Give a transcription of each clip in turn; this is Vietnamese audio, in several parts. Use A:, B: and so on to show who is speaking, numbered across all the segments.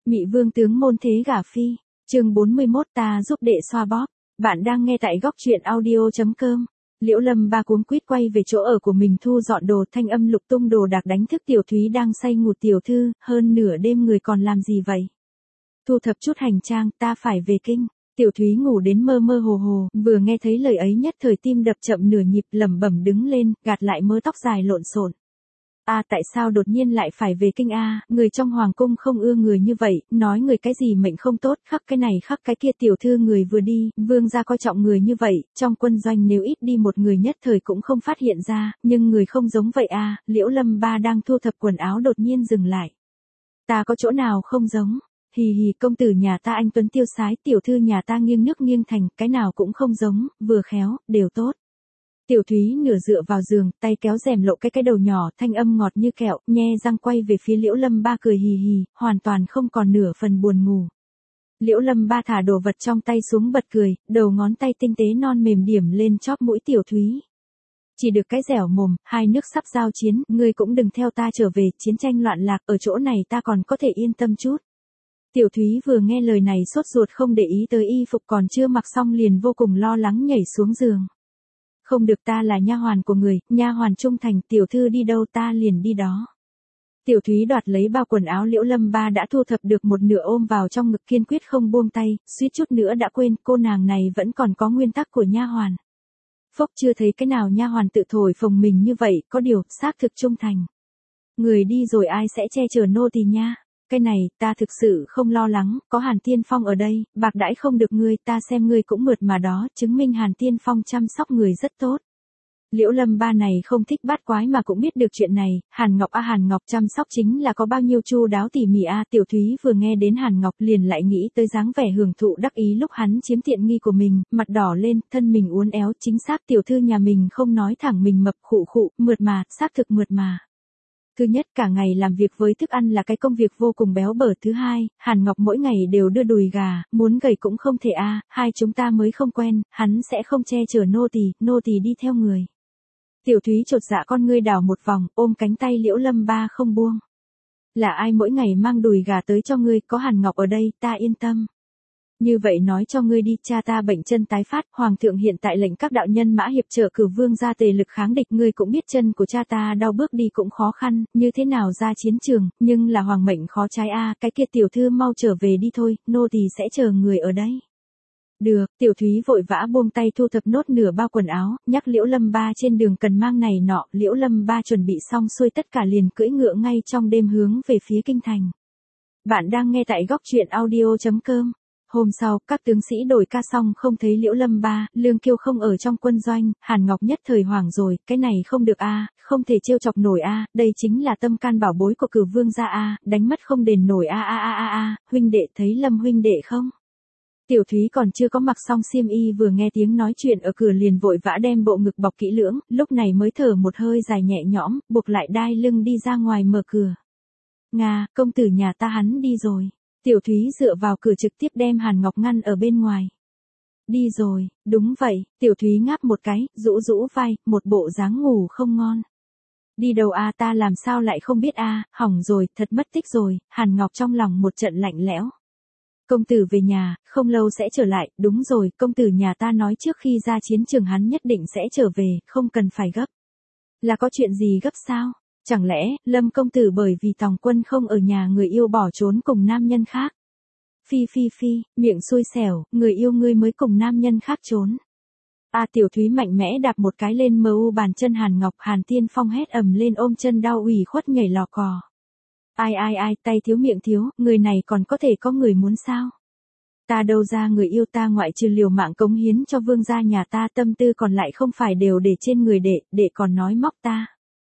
A: Mị vương tướng môn thế gả phi. Chương 41 ta giúp đệ xoa bóp. Bạn đang nghe tại góc truyện audio.com. Liễu Lâm Ba cuống quýt quay về chỗ ở của mình thu dọn đồ, thanh âm lục tung đồ đạc đánh thức Tiểu Thúy đang say ngủ. Tiểu thư, hơn nửa đêm người còn làm gì vậy? Thu thập chút hành trang, ta phải về kinh. Tiểu Thúy ngủ đến mơ mơ hồ hồ, vừa nghe thấy lời ấy nhất thời tim đập chậm nửa nhịp, lẩm bẩm đứng lên, gạt lại mớ tóc dài lộn xộn. Tại sao đột nhiên lại phải về kinh người trong hoàng cung không ưa người như vậy, nói người cái gì mệnh không tốt, khắc cái này khắc cái kia. Tiểu thư người vừa đi, vương gia coi trọng người như vậy, trong quân doanh nếu ít đi một người nhất thời cũng không phát hiện ra, nhưng người không giống vậy Liễu Lâm Ba đang thu thập quần áo đột nhiên dừng lại. Ta có chỗ nào không giống? Hì hì, công tử nhà ta anh tuấn tiêu sái, tiểu thư nhà ta nghiêng nước nghiêng thành, cái nào cũng không giống, vừa khéo, đều tốt. Tiểu Thúy nửa dựa vào giường, tay kéo rèm lộ cái đầu nhỏ, thanh âm ngọt như kẹo, nhe răng quay về phía Liễu Lâm Ba cười hì hì, hoàn toàn không còn nửa phần buồn ngủ. Liễu Lâm Ba thả đồ vật trong tay xuống bật cười, đầu ngón tay tinh tế non mềm điểm lên chóp mũi Tiểu Thúy. Chỉ được cái dẻo mồm, hai nước sắp giao chiến, ngươi cũng đừng theo ta trở về, chiến tranh loạn lạc, ở chỗ này ta còn có thể yên tâm chút. Tiểu Thúy vừa nghe lời này sốt ruột không để ý tới y phục còn chưa mặc xong liền vô cùng lo lắng nhảy xuống giường. Không được, ta là nha hoàn của người, nha hoàn trung thành, tiểu thư đi đâu ta liền đi đó. Tiểu Thúy đoạt lấy bao quần áo Liễu Lâm Ba đã thu thập được một nửa ôm vào trong ngực, kiên quyết không buông tay, suýt chút nữa đã quên cô nàng này vẫn còn có nguyên tắc của nha hoàn. Phốc, chưa thấy cái nào nha hoàn tự thổi phồng mình như vậy, có điều, xác thực trung thành. Người đi rồi ai sẽ che chở nô tỳ nha? Cái này, ta thực sự không lo lắng, có Hàn Tiên Phong ở đây, bạc đãi không được ngươi, ta xem ngươi cũng mượt mà đó, chứng minh Hàn Tiên Phong chăm sóc người rất tốt. Liễu Lâm Ba này không thích bát quái mà cũng biết được chuyện này, Hàn Ngọc Hàn Ngọc chăm sóc chính là có bao nhiêu chu đáo tỉ mỉ Tiểu Thúy vừa nghe đến Hàn Ngọc liền lại nghĩ tới dáng vẻ hưởng thụ đắc ý lúc hắn chiếm tiện nghi của mình, mặt đỏ lên, thân mình uốn éo, chính xác tiểu thư nhà mình không nói thẳng mình mập khụ khụ, mượt mà, xác thực mượt mà. Thứ nhất, cả ngày làm việc với thức ăn là cái công việc vô cùng béo bở. Thứ hai, Hàn Ngọc mỗi ngày đều đưa đùi gà, muốn gầy cũng không thể hai chúng ta mới không quen, hắn sẽ không che chở nô tỳ đi theo người. Tiểu Thúy chột dạ con ngươi đảo một vòng, ôm cánh tay Liễu Lâm Ba không buông. Là ai mỗi ngày mang đùi gà tới cho ngươi, có Hàn Ngọc ở đây, ta yên tâm. Như vậy nói cho ngươi đi, cha ta bệnh chân tái phát, hoàng thượng hiện tại lệnh các đạo nhân mã hiệp trợ cử vương ra tề lực kháng địch, ngươi cũng biết chân của cha ta đau bước đi cũng khó khăn, như thế nào ra chiến trường, nhưng là hoàng mệnh khó trái cái kia tiểu thư mau trở về đi thôi, nô tỳ sẽ chờ người ở đây. Được, Tiểu Thúy vội vã buông tay thu thập nốt nửa bao quần áo, nhắc Liễu Lâm Ba trên đường cần mang này nọ, Liễu Lâm Ba chuẩn bị xong xuôi tất cả liền cưỡi ngựa ngay trong đêm hướng về phía kinh thành. Bạn đang nghe tại góc truyện audio.com. Hôm sau, các tướng sĩ đổi ca xong không thấy Liễu Lâm Ba, Lương Kiêu không ở trong quân doanh, Hàn Ngọc nhất thời hoảng rồi, cái này không được không thể trêu chọc nổi đây chính là tâm can bảo bối của Cửu vương gia đánh mất không đền nổi huynh đệ thấy Lâm huynh đệ không? Tiểu Thúy còn chưa có mặc xong xiêm y vừa nghe tiếng nói chuyện ở cửa liền vội vã đem bộ ngực bọc kỹ lưỡng, lúc này mới thở một hơi dài nhẹ nhõm, buộc lại đai lưng đi ra ngoài mở cửa. Nga, công tử nhà ta hắn đi rồi. Tiểu Thúy dựa vào cửa trực tiếp đem Hàn Ngọc ngăn ở bên ngoài. Đi rồi, đúng vậy, Tiểu Thúy ngáp một cái, rũ rũ vai, một bộ dáng ngủ không ngon. Đi đâu ta làm sao lại không biết hỏng rồi, thật mất tích rồi, Hàn Ngọc trong lòng một trận lạnh lẽo. Công tử về nhà, không lâu sẽ trở lại, đúng rồi, công tử nhà ta nói trước khi ra chiến trường hắn nhất định sẽ trở về, không cần phải gấp. Là có chuyện gì gấp sao? Chẳng lẽ, Lâm công tử bởi vì Tòng Quân không ở nhà người yêu bỏ trốn cùng nam nhân khác? Phi, miệng xui xẻo, người yêu ngươi mới cùng nam nhân khác trốn. Tiểu Thúy mạnh mẽ đạp một cái lên bàn chân Hàn Ngọc, Hàn Tiên Phong hét ầm lên ôm chân đau ủy khuất nhảy lò cò. Ai, tay thiếu miệng thiếu, người này còn có thể có người muốn sao? Ta đâu ra người yêu, ta ngoại trừ liều mạng cống hiến cho vương gia nhà ta, tâm tư còn lại không phải đều để trên người đệ còn nói móc ta.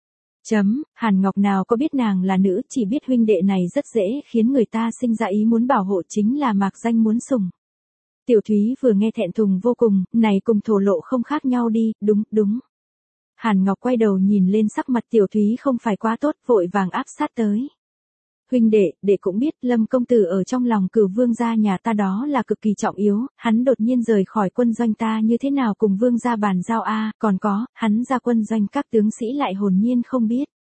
A: Hàn Ngọc nào có biết nàng là nữ, chỉ biết huynh đệ này rất dễ khiến người ta sinh ra ý muốn bảo hộ, chính là mạc danh muốn sủng. Tiểu Thúy vừa nghe thẹn thùng vô cùng, này cùng thổ lộ không khác nhau đi, đúng. Hàn Ngọc quay đầu nhìn lên sắc mặt Tiểu Thúy không phải quá tốt, vội vàng áp sát tới. Huynh đệ cũng biết Lâm công tử ở trong lòng Cửu vương gia nhà ta đó là cực kỳ trọng yếu, hắn đột nhiên rời khỏi quân doanh ta như thế nào cùng vương gia bàn giao còn có, hắn ra quân doanh các tướng sĩ lại hồn nhiên không biết.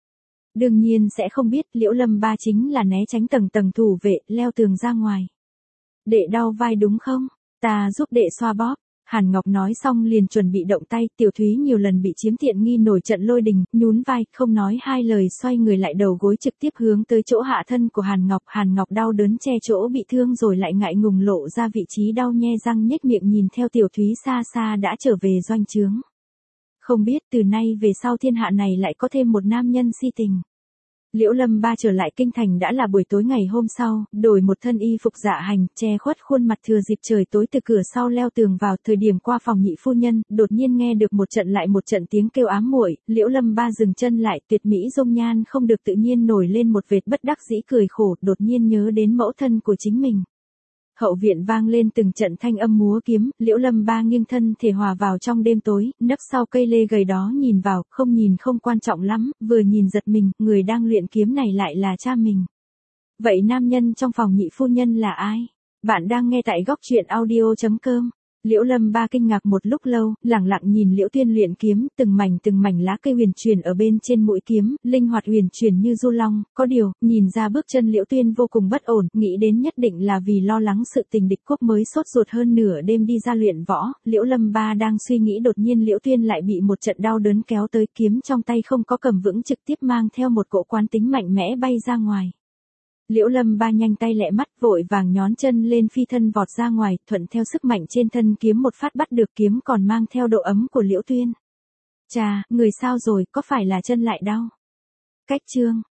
A: Đương nhiên sẽ không biết Liễu Lâm Ba chính là né tránh tầng tầng thủ vệ, leo tường ra ngoài. Đệ đau vai đúng không? Ta giúp đệ xoa bóp. Hàn Ngọc nói xong liền chuẩn bị động tay, Tiểu Thúy nhiều lần bị chiếm tiện nghi nổi trận lôi đình, nhún vai, không nói hai lời xoay người lại đầu gối trực tiếp hướng tới chỗ hạ thân của Hàn Ngọc đau đớn che chỗ bị thương rồi lại ngại ngùng lộ ra vị trí đau nhe răng nhếch miệng nhìn theo Tiểu Thúy xa xa đã trở về doanh trướng. Không biết từ nay về sau thiên hạ này lại có thêm một nam nhân si tình. Liễu Lâm Ba trở lại kinh thành đã là buổi tối ngày hôm sau, đổi một thân y phục dạ hành, che khuất khuôn mặt thừa dịp trời tối từ cửa sau leo tường vào. Thời điểm qua phòng nhị phu nhân, đột nhiên nghe được một trận lại một trận tiếng kêu ám muội. Liễu Lâm Ba dừng chân lại, tuyệt mỹ dung nhan không được tự nhiên nổi lên một vệt bất đắc dĩ cười khổ, đột nhiên nhớ đến mẫu thân của chính mình. Hậu viện vang lên từng trận thanh âm múa kiếm, Liễu Lâm Ba nghiêng thân thể hòa vào trong đêm tối, nấp sau cây lê gầy đó nhìn vào, không nhìn không quan trọng lắm, vừa nhìn giật mình, người đang luyện kiếm này lại là cha mình. Vậy nam nhân trong phòng nhị phu nhân là ai? Bạn đang nghe tại góc truyện audio.com. Liễu Lâm Ba kinh ngạc một lúc lâu, lẳng lặng nhìn Liễu Tuyên luyện kiếm, từng mảnh lá cây huyền truyền ở bên trên mũi kiếm, linh hoạt huyền truyền như du long, có điều, nhìn ra bước chân Liễu Tuyên vô cùng bất ổn, nghĩ đến nhất định là vì lo lắng sự tình địch quốc mới sốt ruột hơn nửa đêm đi ra luyện võ. Liễu Lâm Ba đang suy nghĩ đột nhiên Liễu Tuyên lại bị một trận đau đớn kéo tới, kiếm trong tay không có cầm vững trực tiếp mang theo một cỗ quán tính mạnh mẽ bay ra ngoài. Liễu Lâm Ba nhanh tay lẹ mắt vội vàng nhón chân lên phi thân vọt ra ngoài, thuận theo sức mạnh trên thân kiếm một phát bắt được kiếm còn mang theo độ ấm của Liễu Tuyên. Chà, người sao rồi, có phải là chân lại đau? Cách chương